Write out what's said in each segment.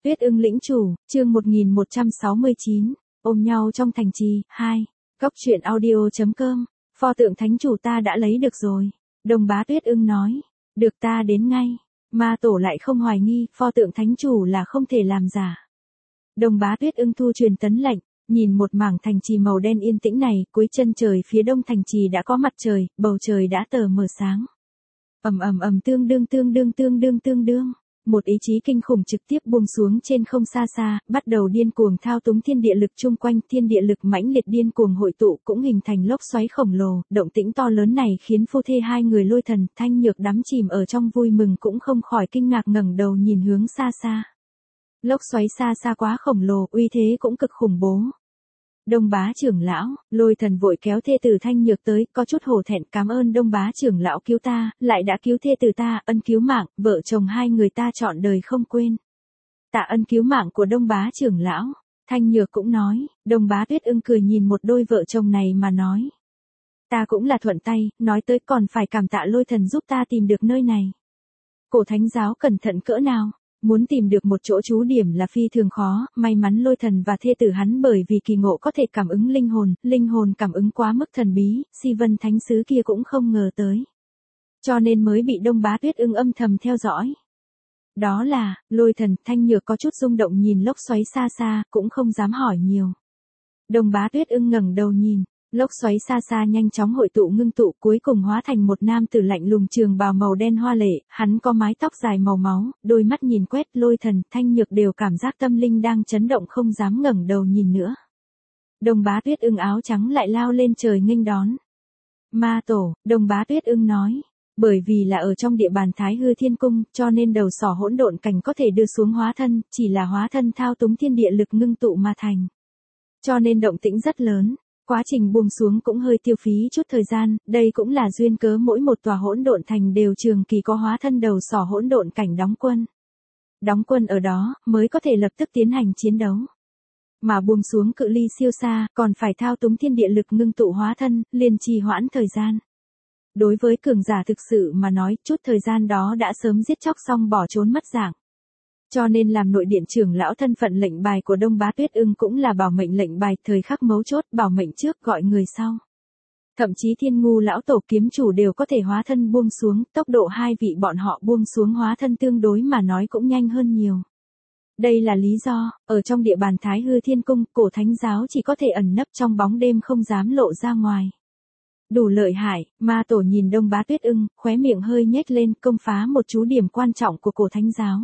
Tuyết ưng lĩnh chủ, chương 1169, ôm nhau trong thành trì, 2. Góc truyện audio.com, pho tượng thánh chủ ta đã lấy được rồi. Đồng bá Tuyết ưng nói, được ta đến ngay. Ma tổ lại không hoài nghi, pho tượng thánh chủ là không thể làm giả. Đồng bá Tuyết ưng thu truyền tấn lệnh, nhìn một mảng thành trì màu đen yên tĩnh này, cuối chân trời phía đông thành trì đã có mặt trời, bầu trời đã tờ mờ sáng. Ầm ầm ầm tương đương. Một ý chí kinh khủng trực tiếp buông xuống trên không xa xa, bắt đầu điên cuồng thao túng thiên địa lực chung quanh, thiên địa lực mãnh liệt điên cuồng hội tụ cũng hình thành lốc xoáy khổng lồ, động tĩnh to lớn này khiến phu thê hai người Lôi Thần, Thanh Nhược đắm chìm ở trong vui mừng cũng không khỏi kinh ngạc ngẩng đầu nhìn hướng xa xa. Lốc xoáy xa xa quá khổng lồ, uy thế cũng cực khủng bố. Đông bá trưởng lão, Lôi Thần vội kéo thê tử Thanh Nhược tới, có chút hổ thẹn, cảm ơn Đông bá trưởng lão cứu ta, lại đã cứu thê tử ta, ân cứu mạng, vợ chồng hai người ta trọn đời không quên. Tạ ân cứu mạng của Đông bá trưởng lão, Thanh Nhược cũng nói, Đông bá Tuyết ưng cười nhìn một đôi vợ chồng này mà nói. Ta cũng là thuận tay, nói tới còn phải cảm tạ Lôi Thần giúp ta tìm được nơi này. Cổ thánh giáo cẩn thận cỡ nào? Muốn tìm được một chỗ trú điểm là phi thường khó, may mắn Lôi Thần và thê tử hắn bởi vì kỳ ngộ có thể cảm ứng linh hồn cảm ứng quá mức thần bí, Si Vân Thánh Sứ kia cũng không ngờ tới. Cho nên mới bị Đông bá Tuyết ưng âm thầm theo dõi. Đó là, Lôi Thần, Thanh Nhược có chút rung động nhìn lốc xoáy xa xa, cũng không dám hỏi nhiều. Đông bá Tuyết ưng ngẩng đầu nhìn. Lốc xoáy xa xa nhanh chóng hội tụ ngưng tụ cuối cùng hóa thành một nam tử lạnh lùng trường bào màu đen hoa lệ, hắn có mái tóc dài màu máu, đôi mắt nhìn quét Lôi Thần, Thanh Nhược đều cảm giác tâm linh đang chấn động không dám ngẩng đầu nhìn nữa. Đông bá Tuyết ưng áo trắng lại lao lên trời nghênh đón. Ma tổ, Đông bá Tuyết ưng nói, bởi vì là ở trong địa bàn Thái Hư Thiên Cung, cho nên đầu sỏ hỗn độn cảnh có thể đưa xuống hóa thân, chỉ là hóa thân thao túng thiên địa lực ngưng tụ mà thành. Cho nên động tĩnh rất lớn. Quá trình buông xuống cũng hơi tiêu phí chút thời gian, đây cũng là duyên cớ mỗi một tòa hỗn độn thành đều trường kỳ có hóa thân đầu sỏ hỗn độn cảnh đóng quân. Đóng quân ở đó, mới có thể lập tức tiến hành chiến đấu. Mà buông xuống cự ly siêu xa, còn phải thao túng thiên địa lực ngưng tụ hóa thân, liền trì hoãn thời gian. Đối với cường giả thực sự mà nói, chút thời gian đó đã sớm giết chóc xong bỏ trốn mất dạng. Cho nên làm nội điện trưởng lão thân phận lệnh bài của Đông bá Tuyết ưng cũng là bảo mệnh lệnh bài, thời khắc mấu chốt bảo mệnh trước gọi người sau. Thậm chí Thiên Ngu lão tổ kiếm chủ đều có thể hóa thân buông xuống, tốc độ hai vị bọn họ buông xuống hóa thân tương đối mà nói cũng nhanh hơn nhiều. Đây là lý do, ở trong địa bàn Thái Hư Thiên Cung, cổ thánh giáo chỉ có thể ẩn nấp trong bóng đêm không dám lộ ra ngoài. Đủ lợi hại, ma tổ nhìn Đông bá Tuyết ưng, khóe miệng hơi nhếch lên, công phá một chú điểm quan trọng của cổ thánh giáo.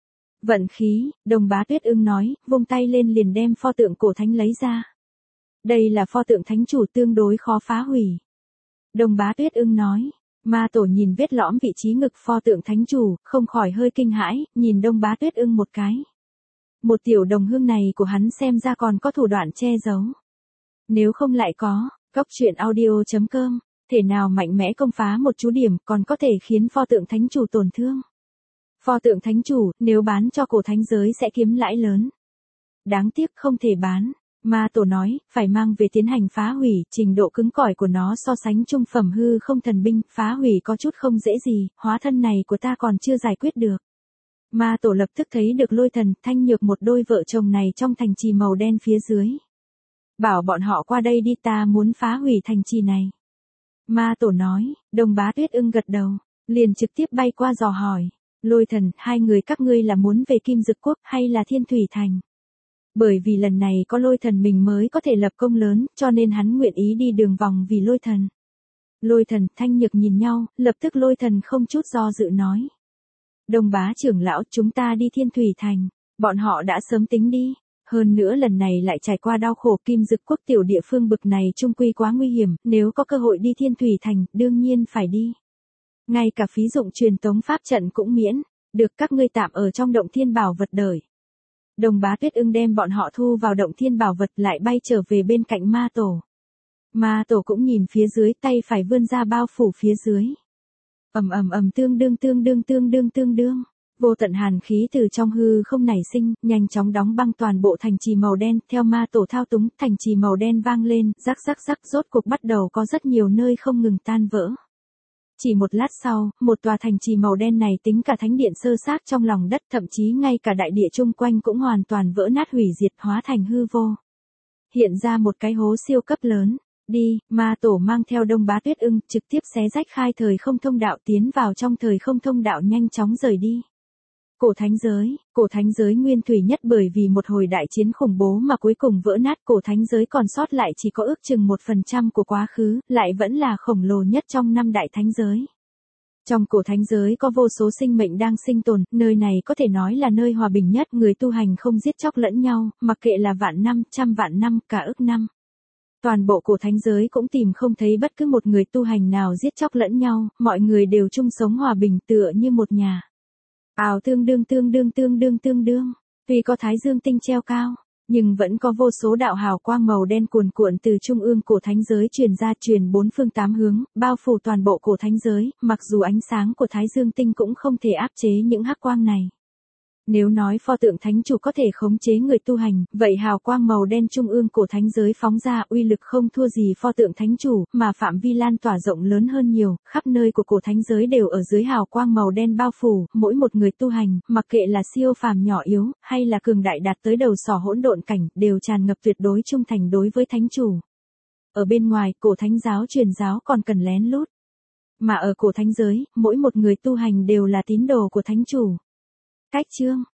Vận khí, Đông bá Tuyết ưng nói, vung tay lên liền đem pho tượng cổ thánh lấy ra. Đây là pho tượng thánh chủ tương đối khó phá hủy. Đông bá Tuyết ưng nói, ma tổ nhìn vết lõm vị trí ngực pho tượng thánh chủ, không khỏi hơi kinh hãi, nhìn Đông bá Tuyết ưng một cái. Một tiểu đồng hương này của hắn xem ra còn có thủ đoạn che giấu. Nếu không lại có, góc truyện audio.com, thể nào mạnh mẽ công phá một chú điểm còn có thể khiến pho tượng thánh chủ tổn thương. Pho tượng thánh chủ, nếu bán cho cổ thánh giới sẽ kiếm lãi lớn. Đáng tiếc không thể bán. Ma tổ nói, phải mang về tiến hành phá hủy, trình độ cứng cỏi của nó so sánh trung phẩm hư không thần binh, phá hủy có chút không dễ gì, hóa thân này của ta còn chưa giải quyết được. Ma tổ lập tức thấy được Lôi Thần, Thanh Nhược một đôi vợ chồng này trong thành trì màu đen phía dưới. Bảo bọn họ qua đây đi, ta muốn phá hủy thành trì này. Ma tổ nói, Đông bá Tuyết ưng gật đầu, liền trực tiếp bay qua dò hỏi. Lôi Thần, hai người các ngươi là muốn về Kim Dực Quốc hay là Thiên Thủy Thành? Bởi vì lần này có Lôi Thần mình mới có thể lập công lớn, cho nên hắn nguyện ý đi đường vòng vì Lôi Thần. Lôi Thần, Thanh Nhược nhìn nhau, lập tức Lôi Thần không chút do dự nói. Đông bá trưởng lão, chúng ta đi Thiên Thủy Thành, bọn họ đã sớm tính đi. Hơn nữa lần này lại trải qua đau khổ, Kim Dực Quốc tiểu địa phương bực này trung quy quá nguy hiểm, nếu có cơ hội đi Thiên Thủy Thành, đương nhiên phải đi. Ngay cả phí dụng truyền tống pháp trận cũng miễn, được các ngươi tạm ở trong động thiên bảo vật đợi. Đông bá Tuyết ưng đem bọn họ thu vào động thiên bảo vật lại bay trở về bên cạnh ma tổ. Ma tổ cũng nhìn phía dưới, tay phải vươn ra bao phủ phía dưới. Ầm ầm ầm tương đương. Vô tận hàn khí từ trong hư không nảy sinh, nhanh chóng đóng băng toàn bộ thành trì màu đen, theo ma tổ thao túng, thành trì màu đen vang lên, rắc rốt cuộc bắt đầu có rất nhiều nơi không ngừng tan vỡ. Chỉ một lát sau, một tòa thành trì màu đen này tính cả thánh điện sơ xác trong lòng đất, thậm chí ngay cả đại địa chung quanh cũng hoàn toàn vỡ nát hủy diệt, hóa thành hư vô. Hiện ra một cái hố siêu cấp lớn. Đi, ma tổ mang theo Đông Bá Tuyết Ưng, trực tiếp xé rách khai thời không thông đạo, tiến vào trong thời không thông đạo, nhanh chóng rời đi. Cổ thánh giới nguyên thủy nhất bởi vì một hồi đại chiến khủng bố mà cuối cùng vỡ nát, cổ thánh giới còn sót lại chỉ có ước chừng 1% của quá khứ, lại vẫn là khổng lồ nhất trong 5 đại thánh giới. Trong cổ thánh giới có vô số sinh mệnh đang sinh tồn, nơi này có thể nói là nơi hòa bình nhất, người tu hành không giết chóc lẫn nhau, mặc kệ là vạn năm, trăm vạn năm, cả ức năm. Toàn bộ cổ thánh giới cũng tìm không thấy bất cứ một người tu hành nào giết chóc lẫn nhau, mọi người đều chung sống hòa bình tựa như một nhà. Tương đương. Tuy có thái dương tinh treo cao, nhưng vẫn có vô số đạo hào quang màu đen cuồn cuộn từ trung ương cổ thánh giới truyền ra, truyền bốn phương tám hướng, bao phủ toàn bộ cổ thánh giới, mặc dù ánh sáng của thái dương tinh cũng không thể áp chế những hắc quang này. Nếu nói pho tượng thánh chủ có thể khống chế người tu hành, vậy hào quang màu đen trung ương cổ thánh giới phóng ra uy lực không thua gì pho tượng thánh chủ, mà phạm vi lan tỏa rộng lớn hơn nhiều, khắp nơi của cổ thánh giới đều ở dưới hào quang màu đen bao phủ, mỗi một người tu hành, mặc kệ là siêu phàm nhỏ yếu, hay là cường đại đạt tới đầu sỏ hỗn độn cảnh, đều tràn ngập tuyệt đối trung thành đối với thánh chủ. Ở bên ngoài, cổ thánh giáo truyền giáo còn cần lén lút. Mà ở cổ thánh giới, mỗi một người tu hành đều là tín đồ của thánh chủ. Cách chương